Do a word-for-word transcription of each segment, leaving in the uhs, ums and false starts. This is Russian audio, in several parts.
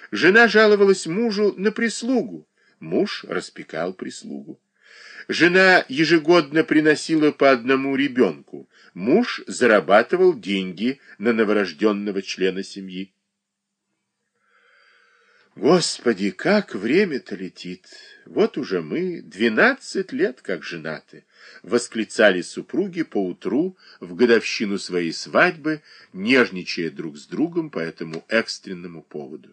Жена жаловалась мужу на прислугу. Муж распекал прислугу. Жена ежегодно приносила по одному ребенку. Муж зарабатывал деньги на новорожденного члена семьи. Господи, как время-то летит! Вот уже мы двенадцать лет как женаты, восклицали супруги поутру в годовщину своей свадьбы, нежничая друг с другом по этому экстренному поводу.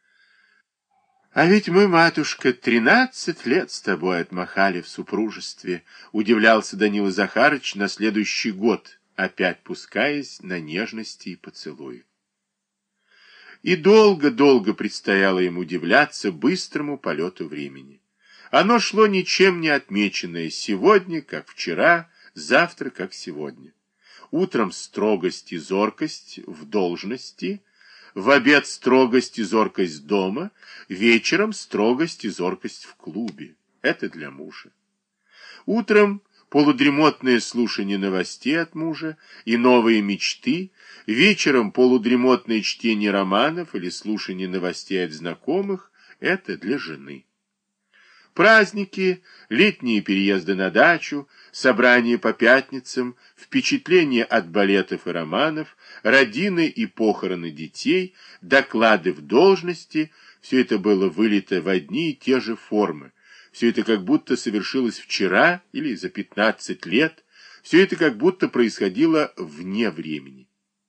А ведь мы, матушка, тринадцать лет с тобой отмахали в супружестве, удивлялся Данила Захарыч на следующий год, опять пускаясь на нежности и поцелуи. И долго-долго предстояло ему удивляться быстрому полету времени. Оно шло ничем не отмеченное, сегодня, как вчера, завтра, как сегодня. Утром строгость и зоркость в должности, в обед строгость и зоркость дома, вечером строгость и зоркость в клубе. Это для мужа. Утром полудремотное слушание новостей от мужа и новые мечты, вечером полудремотное чтение романов или слушание новостей от знакомых – это для жены. Праздники, летние переезды на дачу, собрания по пятницам, впечатления от балетов и романов, родины и похороны детей, доклады в должности – все это было вылито в одни и те же формы. Все это как будто совершилось вчера или за пятнадцать лет. Все это как будто происходило вне времени.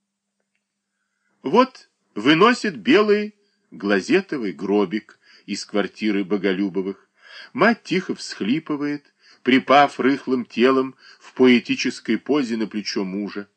Вот выносит белый глазетовый гробик из квартиры Боголюбовых. Мать тихо всхлипывает, припав рыхлым телом в поэтической позе на плечо мужа.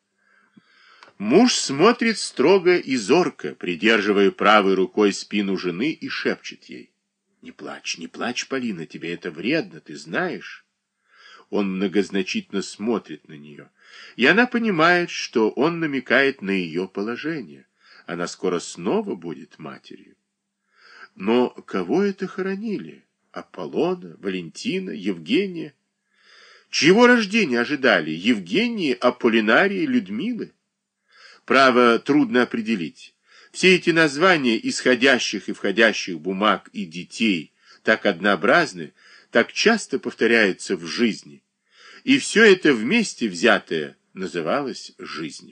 Муж смотрит строго и зорко, придерживая правой рукой спину жены и шепчет ей. «Не плачь, не плачь, Полина, тебе это вредно, ты знаешь». Он многозначительно смотрит на нее, и она понимает, что он намекает на ее положение. Она скоро снова будет матерью. Но кого это хоронили? Аполлона, Валентина, Евгения? Чьего рождения ожидали? Евгении, Аполлинарии, Людмилы? Право, трудно определить. Все эти названия исходящих и входящих бумаг и детей так однообразны, так часто повторяются в жизни. И все это вместе взятое называлось жизнью.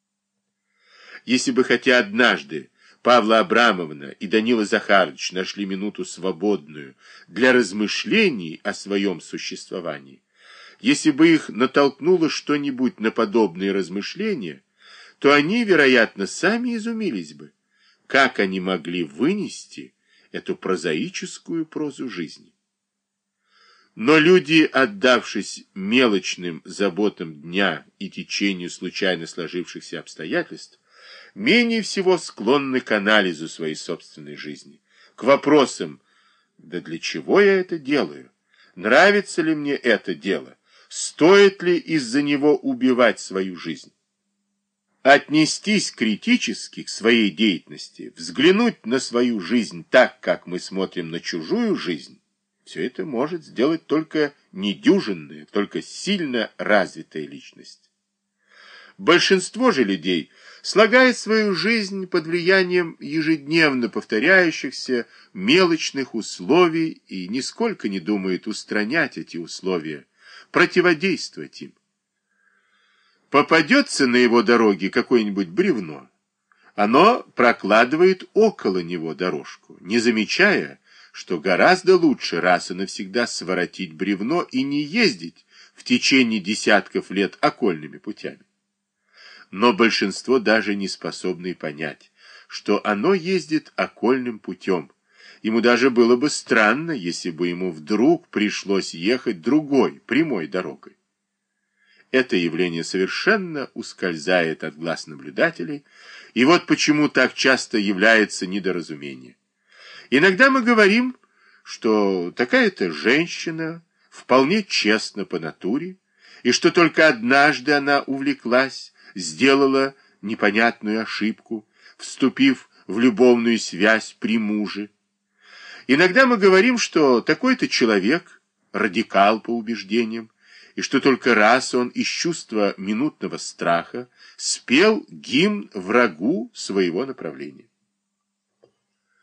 Если бы хотя однажды Павла Абрамовна и Данила Захарыч нашли минуту свободную для размышлений о своем существовании, если бы их натолкнуло что-нибудь на подобные размышления, то они, вероятно, сами изумились бы, как они могли вынести эту прозаическую прозу жизни. Но люди, отдавшись мелочным заботам дня и течению случайно сложившихся обстоятельств, менее всего склонны к анализу своей собственной жизни, к вопросам: да для чего я это делаю? Нравится ли мне это дело? Стоит ли из-за него убивать свою жизнь? Отнестись критически к своей деятельности, взглянуть на свою жизнь так, как мы смотрим на чужую жизнь, все это может сделать только недюжинная, только сильно развитая личность. Большинство же людей слагает свою жизнь под влиянием ежедневно повторяющихся мелочных условий и нисколько не думает устранять эти условия, противодействовать им. Попадется на его дороге какое-нибудь бревно, оно прокладывает около него дорожку, не замечая, что гораздо лучше раз и навсегда своротить бревно и не ездить в течение десятков лет окольными путями. Но большинство даже не способны понять, что оно ездит окольным путем. Ему даже было бы странно, если бы ему вдруг пришлось ехать другой, прямой дорогой. Это явление совершенно ускользает от глаз наблюдателей, и вот почему так часто является недоразумение. Иногда мы говорим, что такая-то женщина вполне честна по натуре, и что только однажды она увлеклась, сделала непонятную ошибку, вступив в любовную связь при муже. Иногда мы говорим, что такой-то человек радикал по убеждениям, и что только раз он из чувства минутного страха спел гимн врагу своего направления.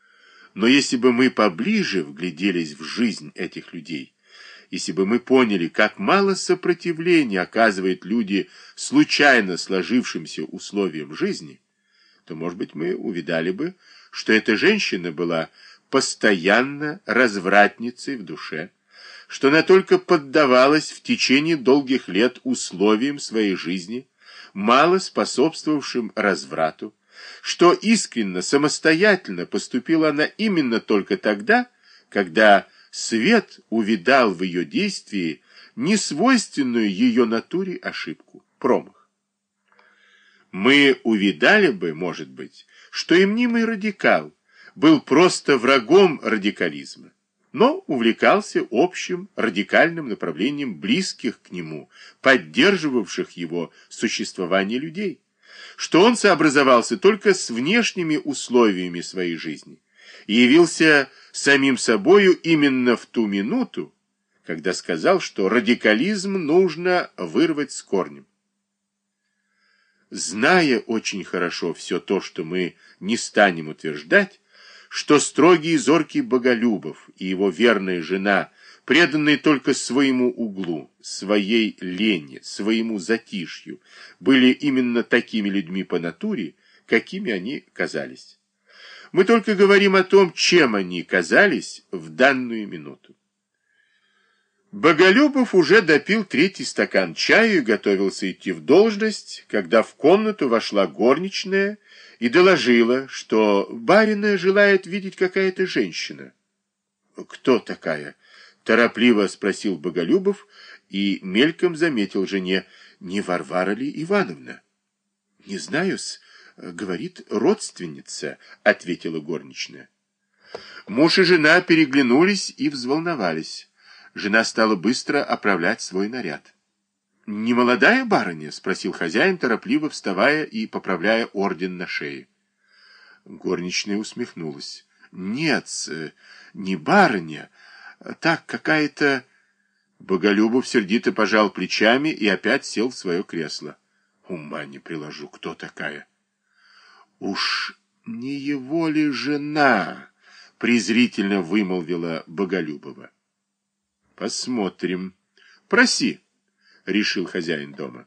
Но если бы мы поближе вгляделись в жизнь этих людей, если бы мы поняли, как мало сопротивления оказывают люди случайно сложившимся условиям жизни, то, может быть, мы увидали бы, что эта женщина была постоянно развратницей в душе, что она только поддавалась в течение долгих лет условиям своей жизни, мало способствовавшим разврату, что искренно, самостоятельно поступила она именно только тогда, когда свет увидал в ее действии несвойственную ее натуре ошибку, промах. Мы увидали бы, может быть, что и мнимый радикал был просто врагом радикализма, но увлекался общим радикальным направлением близких к нему, поддерживавших его существование людей, что он сообразовался только с внешними условиями своей жизни и явился самим собою именно в ту минуту, когда сказал, что радикализм нужно вырвать с корнем. Зная очень хорошо все то, что мы не станем утверждать, что строгий и зоркий Боголюбов и его верная жена, преданные только своему углу, своей лени, своему затишью, были именно такими людьми по натуре, какими они казались. Мы только говорим о том, чем они казались в данную минуту. Боголюбов уже допил третий стакан чаю и готовился идти в должность, когда в комнату вошла горничная и доложила, что барина желает видеть какая-то женщина. «Кто такая?» — торопливо спросил Боголюбов и мельком заметил жене: «Не Варвара ли Ивановна?» «Не знаю-с, говорит, родственница», — ответила горничная. Муж и жена переглянулись и взволновались. Жена стала быстро оправлять свой наряд. «Не молодая барыня?» — спросил хозяин, торопливо вставая и поправляя орден на шее. Горничная усмехнулась. «Нет, не барыня, так какая-то...» Боголюбов сердито пожал плечами и опять сел в свое кресло. «Ума не приложу, кто такая?» «Уж не его ли жена?» — презрительно вымолвила Боголюбова. «Посмотрим. Проси», — решил хозяин дома.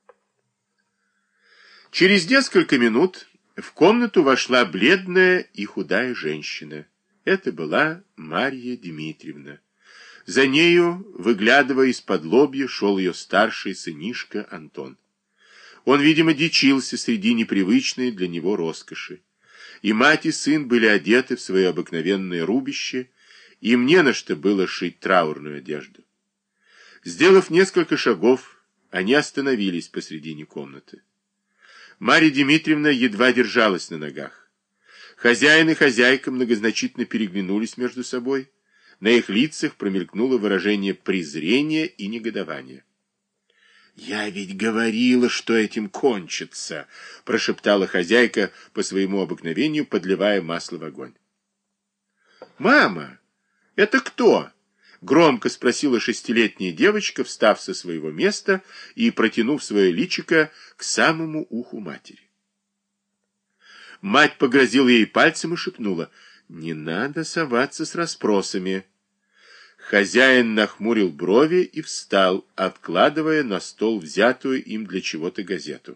Через несколько минут в комнату вошла бледная и худая женщина. Это была Марья Дмитриевна. За нею, выглядывая из-под лобья, шел ее старший сынишка Антон. Он, видимо, дичился среди непривычной для него роскоши. И мать, и сын были одеты в свое обыкновенное рубище, им не на что было шить траурную одежду. Сделав несколько шагов, они остановились посредине комнаты. Марья Дмитриевна едва держалась на ногах. Хозяин и хозяйка многозначительно переглянулись между собой. На их лицах промелькнуло выражение презрения и негодования. «Я ведь говорила, что этим кончится», — прошептала хозяйка по своему обыкновению, подливая масло в огонь. «Мама, это кто?» — громко спросила шестилетняя девочка, встав со своего места и протянув свое личико к самому уху матери. Мать погрозила ей пальцем и шепнула: «Не надо соваться с расспросами». Хозяин нахмурил брови и встал, откладывая на стол взятую им для чего-то газету.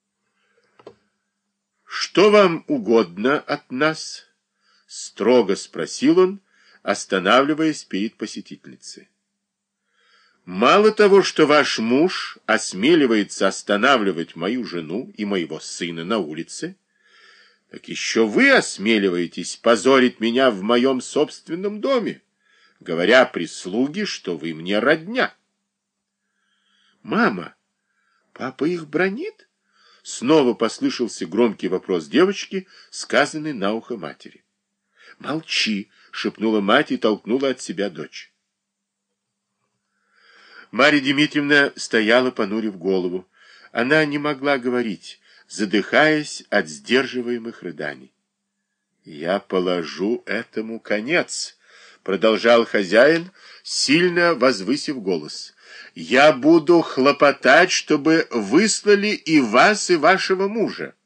«Что вам угодно от нас?» — строго спросил он, останавливаясь перед посетительницей. «Мало того, что ваш муж осмеливается останавливать мою жену и моего сына на улице, так еще вы осмеливаетесь позорить меня в моем собственном доме, говоря прислуге, что вы мне родня». «Мама, папа их бранит?» Снова послышался громкий вопрос девочки, сказанный на ухо матери. «Молчи!» — шепнула мать и толкнула от себя дочь. Марья Дмитриевна стояла, понурив голову. Она не могла говорить, задыхаясь от сдерживаемых рыданий. «Я положу этому конец», — продолжал хозяин, сильно возвысив голос. «Я буду хлопотать, чтобы выслали и вас, и вашего мужа.